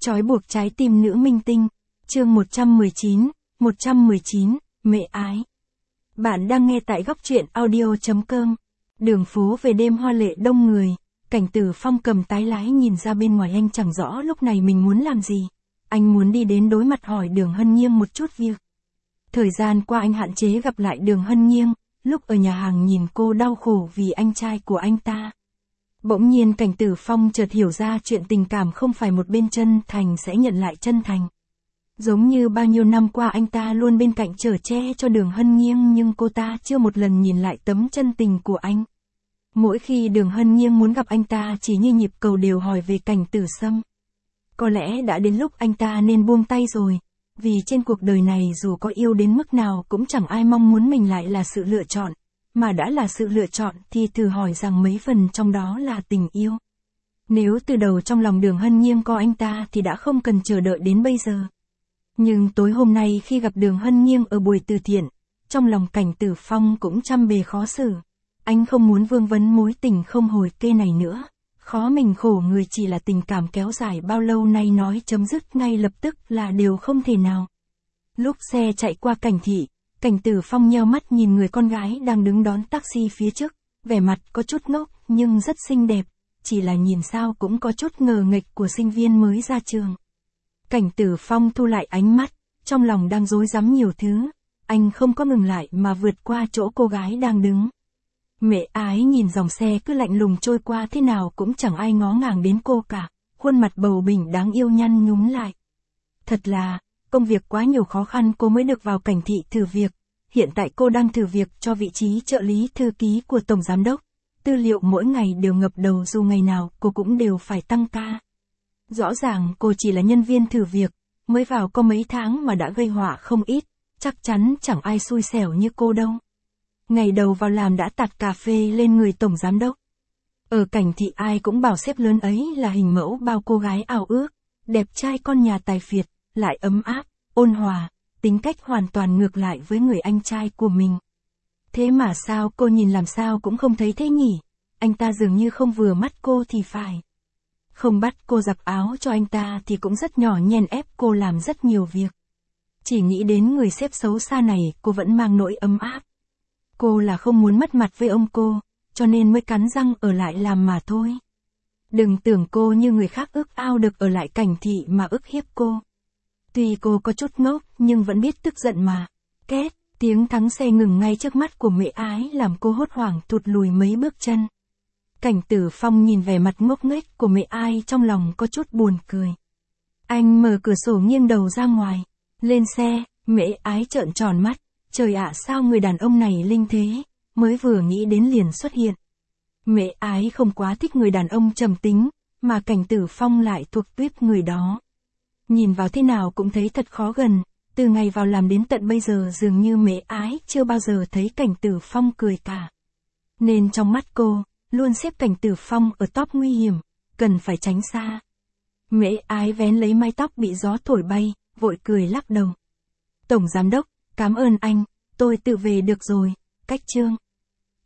Trói buộc trái tim nữ minh tinh, chương 119, Mẹ ái. Bạn đang nghe tại góc truyện audio.com. Đường phố về đêm hoa lệ đông người, Cảnh Tử Phong cầm tái lái nhìn ra bên ngoài, anh chẳng rõ lúc này mình muốn làm gì. Anh muốn đi đến đối mặt hỏi Đường Hân Nghiêng một chút việc. Thời gian qua anh hạn chế gặp lại Đường Hân Nghiêng, lúc ở nhà hàng nhìn cô đau khổ vì anh trai của anh ta. Bỗng nhiên Cảnh Tử Phong chợt hiểu ra chuyện tình cảm không phải một bên chân thành sẽ nhận lại chân thành. Giống như bao nhiêu năm qua anh ta luôn bên cạnh chở che cho Đường Hân Nghiêng, nhưng cô ta chưa một lần nhìn lại tấm chân tình của anh. Mỗi khi Đường Hân Nghiêng muốn gặp anh ta chỉ như nhịp cầu đều hỏi về Cảnh Tử Sâm. Có lẽ đã đến lúc anh ta nên buông tay rồi, vì trên cuộc đời này dù có yêu đến mức nào cũng chẳng ai mong muốn mình lại là sự lựa chọn. Mà đã là sự lựa chọn thì thử hỏi rằng mấy phần trong đó là tình yêu. Nếu từ đầu trong lòng Đường Hân Nghiêng có anh ta thì đã không cần chờ đợi đến bây giờ. Nhưng tối hôm nay khi gặp Đường Hân Nghiêng ở buổi từ thiện, trong lòng Cảnh Tử Phong cũng trăm bề khó xử. Anh không muốn vương vấn mối tình không hồi kê này nữa. Khó mình khổ người chỉ là tình cảm kéo dài bao lâu nay nói chấm dứt ngay lập tức là điều không thể nào. Lúc xe chạy qua Cảnh thị, Cảnh Tử Phong nheo mắt nhìn người con gái đang đứng đón taxi phía trước, vẻ mặt có chút ngốc nhưng rất xinh đẹp, chỉ là nhìn sao cũng có chút ngờ nghệch của sinh viên mới ra trường. Cảnh Tử Phong thu lại ánh mắt, trong lòng đang rối rắm nhiều thứ, anh không có ngừng lại mà vượt qua chỗ cô gái đang đứng. Mẹ ái nhìn dòng xe cứ lạnh lùng trôi qua thế nào cũng chẳng ai ngó ngàng đến cô cả, khuôn mặt bầu bỉnh đáng yêu nhăn nhúm lại. Thật là, công việc quá nhiều khó khăn cô mới được vào Cảnh thị thử việc. Hiện tại cô đang thử việc cho vị trí trợ lý thư ký của Tổng Giám đốc. Tư liệu mỗi ngày đều ngập đầu dù ngày nào cô cũng đều phải tăng ca. Rõ ràng cô chỉ là nhân viên thử việc, mới vào có mấy tháng mà đã gây họa không ít, chắc chắn chẳng ai xui xẻo như cô đâu. Ngày đầu vào làm đã tạt cà phê lên người Tổng Giám đốc. Ở Cảnh thị ai cũng bảo sếp lớn ấy là hình mẫu bao cô gái ao ước, đẹp trai con nhà tài phiệt, lại ấm áp, ôn hòa. Tính cách hoàn toàn ngược lại với người anh trai của mình. Thế mà sao cô nhìn làm sao cũng không thấy thế nhỉ? Anh ta dường như không vừa mắt cô thì phải. Không bắt cô giặt áo cho anh ta thì cũng rất nhỏ nhen ép cô làm rất nhiều việc. Chỉ nghĩ đến người sếp xấu xa này cô vẫn mang nỗi ấm áp. Cô là không muốn mất mặt với ông cô, cho nên mới cắn răng ở lại làm mà thôi. Đừng tưởng cô như người khác ước ao được ở lại Cảnh thị mà ức hiếp cô. Tuy cô có chút ngốc nhưng vẫn biết tức giận mà. Két, tiếng thắng xe ngừng ngay trước mắt của Mẹ ái làm cô hốt hoảng thụt lùi mấy bước chân. Cảnh Tử Phong nhìn vẻ mặt ngốc nghếch của Mẹ ái trong lòng có chút buồn cười. Anh mở cửa sổ nghiêng đầu ra ngoài. Lên xe, Mẹ ái trợn tròn mắt. Trời ạ, sao người đàn ông này linh thế, mới vừa nghĩ đến liền xuất hiện. Mẹ ái không quá thích người đàn ông trầm tính, mà Cảnh Tử Phong lại thuộc tuýp người đó. Nhìn vào thế nào cũng thấy thật khó gần, từ ngày vào làm đến tận bây giờ dường như Mẹ ái chưa bao giờ thấy Cảnh Tử Phong cười cả. Nên trong mắt cô, luôn xếp Cảnh Tử Phong ở top nguy hiểm, cần phải tránh xa. Mẹ ái vén lấy mái tóc bị gió thổi bay, vội cười lắc đầu. Tổng Giám đốc, cảm ơn anh, tôi tự về được rồi, cách chương.